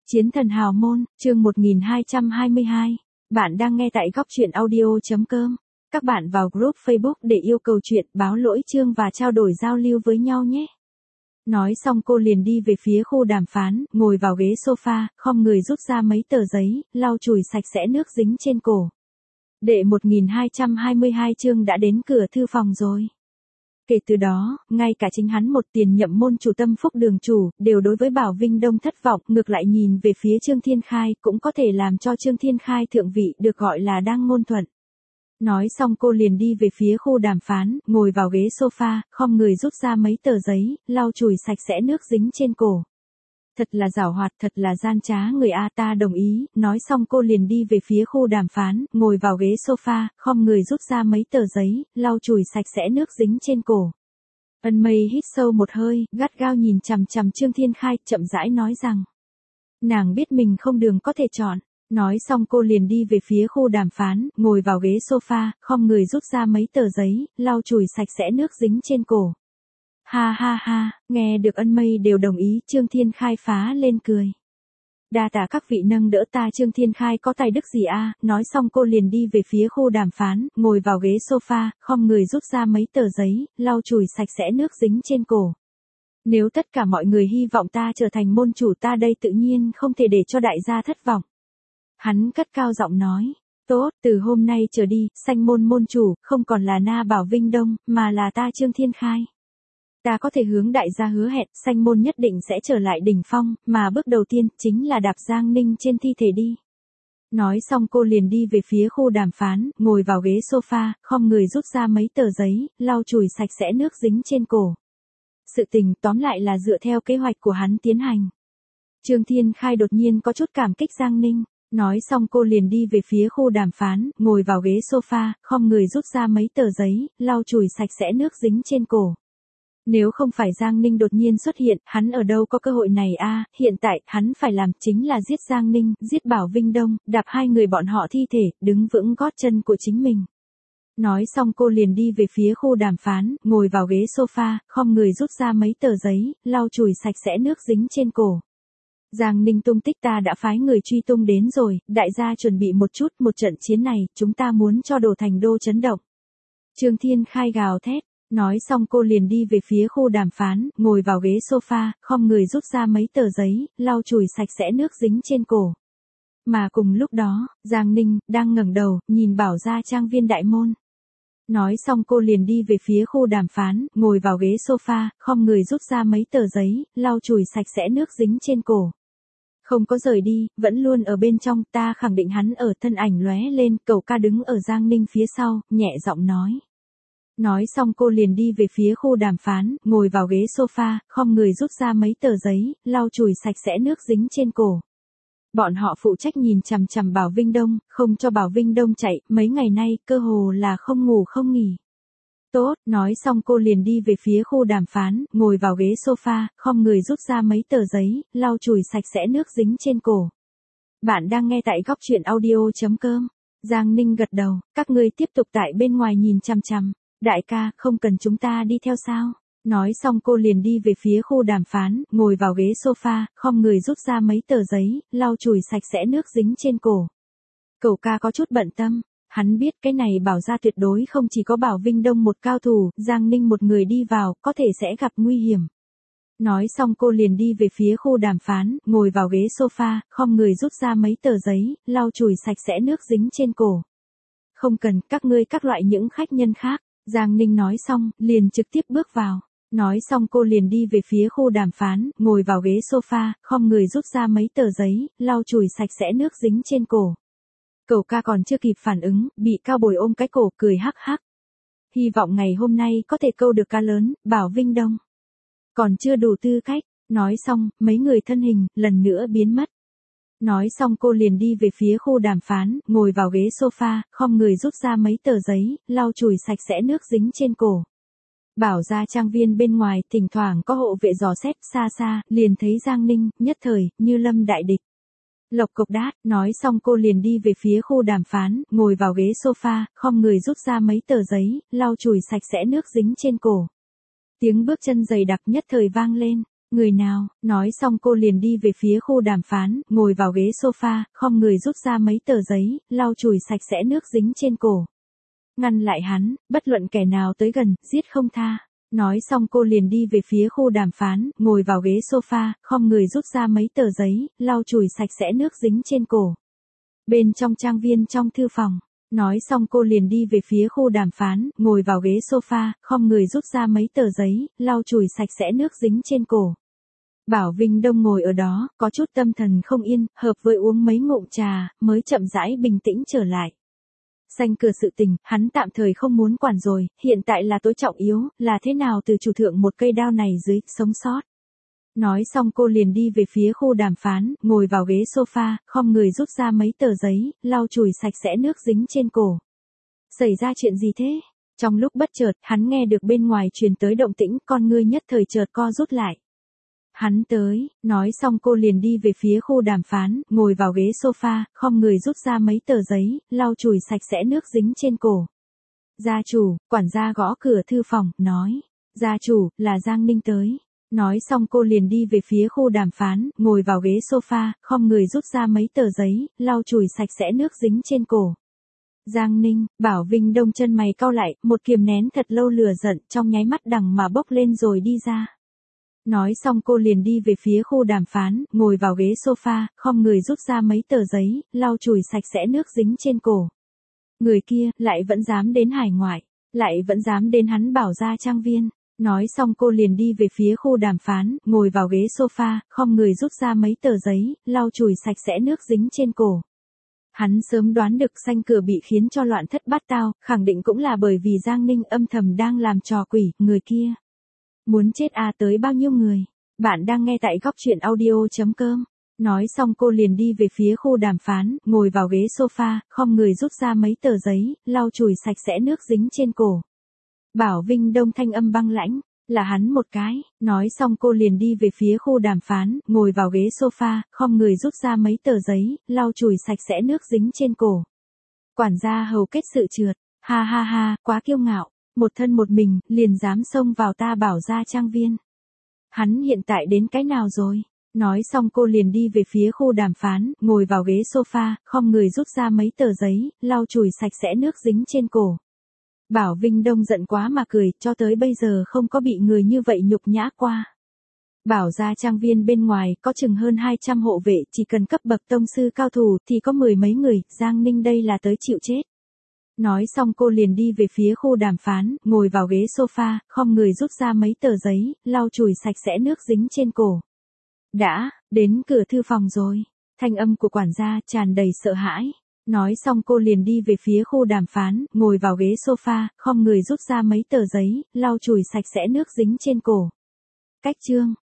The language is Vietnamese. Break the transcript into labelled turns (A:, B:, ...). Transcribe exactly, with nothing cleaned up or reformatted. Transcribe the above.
A: Chiến thần hào môn, chương một nghìn hai trăm hai mươi hai. Bạn đang nghe tại góc truyện audio.com. Các bạn vào group Facebook để yêu cầu chuyện, báo lỗi chương và trao đổi giao lưu với nhau nhé. Nói xong cô liền đi về phía khu đàm phán, ngồi vào ghế sofa, khom người rút ra mấy tờ giấy, lau chùi sạch sẽ nước dính trên cổ. Đệ một nghìn hai trăm hai mươi hai chương đã đến cửa thư phòng rồi. Kể từ đó, ngay cả chính hắn một tiền nhậm môn chủ Tâm Phúc đường chủ, đều đối với Bảo Vinh Đông thất vọng, ngược lại nhìn về phía Trương Thiên Khai, cũng có thể làm cho Trương Thiên Khai thượng vị được gọi là đang ngôn thuận. Nói xong cô liền đi về phía khu đàm phán, ngồi vào ghế sofa, khom người rút ra mấy tờ giấy, lau chùi sạch sẽ nước dính trên cổ. Thật là giảo hoạt, thật là gian trá người A, ta đồng ý, nói xong cô liền đi về phía khu đàm phán, ngồi vào ghế sofa, khom người rút ra mấy tờ giấy, lau chùi sạch sẽ nước dính trên cổ. Ân Mây hít sâu một hơi, gắt gao nhìn chằm chằm Trương Thiên Khai, chậm rãi nói rằng. Nàng biết mình không đường có thể chọn. Nói xong cô liền đi về phía khu đàm phán, ngồi vào ghế sofa, khom người rút ra mấy tờ giấy, lau chùi sạch sẽ nước dính trên cổ. Ha ha ha, nghe được Ân Mây đều đồng ý, Trương Thiên Khai phá lên cười. Đa tạ các vị nâng đỡ ta, Trương Thiên Khai có tài đức gì a? Nói xong cô liền đi về phía khu đàm phán, ngồi vào ghế sofa, khom người rút ra mấy tờ giấy, lau chùi sạch sẽ nước dính trên cổ. Nếu tất cả mọi người hy vọng ta trở thành môn chủ, ta đây tự nhiên không thể để cho đại gia thất vọng. Hắn cất cao giọng nói. Tốt, từ hôm nay trở đi, sanh môn môn chủ, không còn là Na Bảo Vinh Đông, mà là ta Trương Thiên Khai. Ta có thể hướng đại gia hứa hẹn, sanh môn nhất định sẽ trở lại đỉnh phong, mà bước đầu tiên, chính là đạp Giang Ninh trên thi thể đi. Nói xong cô liền đi về phía khu đàm phán, ngồi vào ghế sofa, khom người rút ra mấy tờ giấy, lau chùi sạch sẽ nước dính trên cổ. Sự tình tóm lại là dựa theo kế hoạch của hắn tiến hành. Trương Thiên Khai đột nhiên có chút cảm kích Giang Ninh. Nói xong cô liền đi về phía khu đàm phán, ngồi vào ghế sofa, khom người rút ra mấy tờ giấy, lau chùi sạch sẽ nước dính trên cổ. Nếu không phải Giang Ninh đột nhiên xuất hiện, hắn ở đâu có cơ hội này a? Hiện tại, hắn phải làm chính là giết Giang Ninh, giết Bảo Vinh Đông, đạp hai người bọn họ thi thể, đứng vững gót chân của chính mình. Nói xong cô liền đi về phía khu đàm phán, ngồi vào ghế sofa, khom người rút ra mấy tờ giấy, lau chùi sạch sẽ nước dính trên cổ. Giang Ninh tung tích ta đã phái người truy tung đến rồi, đại gia chuẩn bị một chút, một trận chiến này, chúng ta muốn cho đổ thành đô chấn động. Trương Thiên Khai gào thét, nói xong cô liền đi về phía khu đàm phán, ngồi vào ghế sofa, khom người rút ra mấy tờ giấy, lau chùi sạch sẽ nước dính trên cổ. Mà cùng lúc đó, Giang Ninh, đang ngẩng đầu, nhìn Bảo gia trang viên đại môn. Nói xong cô liền đi về phía khu đàm phán, ngồi vào ghế sofa, khom người rút ra mấy tờ giấy, lau chùi sạch sẽ nước dính trên cổ. Không có rời đi, vẫn luôn ở bên trong, ta khẳng định hắn ở, thân ảnh lóe lên, Cẩu Ca đứng ở Giang Ninh phía sau, nhẹ giọng nói. Nói xong cô liền đi về phía khu đàm phán, ngồi vào ghế sofa, khom người rút ra mấy tờ giấy, lau chùi sạch sẽ nước dính trên cổ. Bọn họ phụ trách nhìn chằm chằm Bảo Vinh Đông, không cho Bảo Vinh Đông chạy, mấy ngày nay, cơ hồ là không ngủ không nghỉ. Tốt, nói xong cô liền đi về phía khu đàm phán, ngồi vào ghế sofa, khom người rút ra mấy tờ giấy, lau chùi sạch sẽ nước dính trên cổ. Bạn đang nghe tại góc truyện audio.com. Giang Ninh gật đầu, các ngươi tiếp tục tại bên ngoài nhìn chằm chằm. Đại ca, không cần chúng ta đi theo sao? Nói xong cô liền đi về phía khu đàm phán, ngồi vào ghế sofa, khom người rút ra mấy tờ giấy, lau chùi sạch sẽ nước dính trên cổ. Cẩu Ca có chút bận tâm. Hắn biết cái này Bảo gia tuyệt đối không chỉ có Bảo Vinh Đông một cao thủ, Giang Ninh một người đi vào, có thể sẽ gặp nguy hiểm. Nói xong cô liền đi về phía khu đàm phán, ngồi vào ghế sofa, khom người rút ra mấy tờ giấy, lau chùi sạch sẽ nước dính trên cổ. Không cần, các ngươi các loại những khách nhân khác. Giang Ninh nói xong, liền trực tiếp bước vào. Nói xong cô liền đi về phía khu đàm phán, ngồi vào ghế sofa, khom người rút ra mấy tờ giấy, lau chùi sạch sẽ nước dính trên cổ. Cẩu Ca còn chưa kịp phản ứng, bị Cao Bồi ôm cái cổ, cười hắc hắc. Hy vọng ngày hôm nay có thể câu được cá lớn, Bảo Vinh Đông. Còn chưa đủ tư cách, nói xong, mấy người thân hình, lần nữa biến mất. Nói xong cô liền đi về phía khu đàm phán, ngồi vào ghế sofa, khom người rút ra mấy tờ giấy, lau chùi sạch sẽ nước dính trên cổ. Bảo gia trang viên bên ngoài, thỉnh thoảng có hộ vệ dò xét, xa xa, liền thấy Giang Ninh, nhất thời, như lâm đại địch. Lộc cộc đát, nói xong cô liền đi về phía khu đàm phán, ngồi vào ghế sofa, khom người rút ra mấy tờ giấy, lau chùi sạch sẽ nước dính trên cổ. Tiếng bước chân dày đặc nhất thời vang lên. Người nào, nói xong cô liền đi về phía khu đàm phán, ngồi vào ghế sofa, khom người rút ra mấy tờ giấy, lau chùi sạch sẽ nước dính trên cổ. Ngăn lại hắn, bất luận kẻ nào tới gần, giết không tha. Nói xong cô liền đi về phía khu đàm phán, ngồi vào ghế sofa, khom người rút ra mấy tờ giấy, lau chùi sạch sẽ nước dính trên cổ. Bên trong trang viên trong thư phòng, nói xong cô liền đi về phía khu đàm phán, ngồi vào ghế sofa, khom người rút ra mấy tờ giấy, lau chùi sạch sẽ nước dính trên cổ. Bảo Vinh Đông ngồi ở đó, có chút tâm thần không yên, hợp với uống mấy ngụm trà, mới chậm rãi bình tĩnh trở lại. Sanh cửa sự tình, hắn tạm thời không muốn quản rồi, hiện tại là tối trọng yếu, là thế nào từ chủ thượng một cây đao này dưới, sống sót. Nói xong cô liền đi về phía khu đàm phán, ngồi vào ghế sofa, khom người rút ra mấy tờ giấy, lau chùi sạch sẽ nước dính trên cổ. Xảy ra chuyện gì thế? Trong lúc bất chợt, hắn nghe được bên ngoài truyền tới động tĩnh, con ngươi nhất thời chợt co rút lại. Hắn tới, nói xong cô liền đi về phía khu đàm phán, ngồi vào ghế sofa, khom người rút ra mấy tờ giấy, lau chùi sạch sẽ nước dính trên cổ. Gia chủ, quản gia gõ cửa thư phòng, nói. Gia chủ, là Giang Ninh tới. Nói xong cô liền đi về phía khu đàm phán, ngồi vào ghế sofa, khom người rút ra mấy tờ giấy, lau chùi sạch sẽ nước dính trên cổ. Giang Ninh, Bảo Vinh Đông chân mày cau lại, một kiềm nén thật lâu lửa giận, trong nháy mắt đằng mà bốc lên rồi đi ra. Nói xong cô liền đi về phía khu đàm phán, ngồi vào ghế sofa, khom người rút ra mấy tờ giấy, lau chùi sạch sẽ nước dính trên cổ. Người kia, lại vẫn dám đến hải ngoại, lại vẫn dám đến hắn Bảo gia trang viên. Nói xong cô liền đi về phía khu đàm phán, ngồi vào ghế sofa, khom người rút ra mấy tờ giấy, lau chùi sạch sẽ nước dính trên cổ. Hắn sớm đoán được Sanh cửa bị khiến cho loạn thất bát tao, khẳng định cũng là bởi vì Giang Ninh âm thầm đang làm trò quỷ, người kia. Muốn chết à, tới bao nhiêu người? Bạn đang nghe tại góc truyện audio chấm com. Nói xong cô liền đi về phía khu đàm phán, ngồi vào ghế sofa, khom người rút ra mấy tờ giấy, lau chùi sạch sẽ nước dính trên cổ. Bảo Vinh Đông thanh âm băng lãnh, là hắn một cái. Nói xong cô liền đi về phía khu đàm phán, ngồi vào ghế sofa, khom người rút ra mấy tờ giấy, lau chùi sạch sẽ nước dính trên cổ. Quản gia hầu kết sự trượt, ha ha ha, quá kiêu ngạo, một thân một mình, liền dám xông vào ta Bảo gia trang viên. Hắn hiện tại đến cái nào rồi? Nói xong cô liền đi về phía khu đàm phán, ngồi vào ghế sofa, khom người rút ra mấy tờ giấy, lau chùi sạch sẽ nước dính trên cổ. Bảo Vinh Đông giận quá mà cười, cho tới bây giờ không có bị người như vậy nhục nhã qua. Bảo gia trang viên bên ngoài có chừng hơn hai trăm hộ vệ, chỉ cần cấp bậc tông sư cao thủ thì có mười mấy người, Giang Ninh đây là tới chịu chết. Nói xong cô liền đi về phía khu đàm phán, ngồi vào ghế sofa, khom người rút ra mấy tờ giấy, lau chùi sạch sẽ nước dính trên cổ. Đã, đến cửa thư phòng rồi. Thanh âm của quản gia tràn đầy sợ hãi. Nói xong cô liền đi về phía khu đàm phán, ngồi vào ghế sofa, khom người rút ra mấy tờ giấy, lau chùi sạch sẽ nước dính trên cổ. Cách chương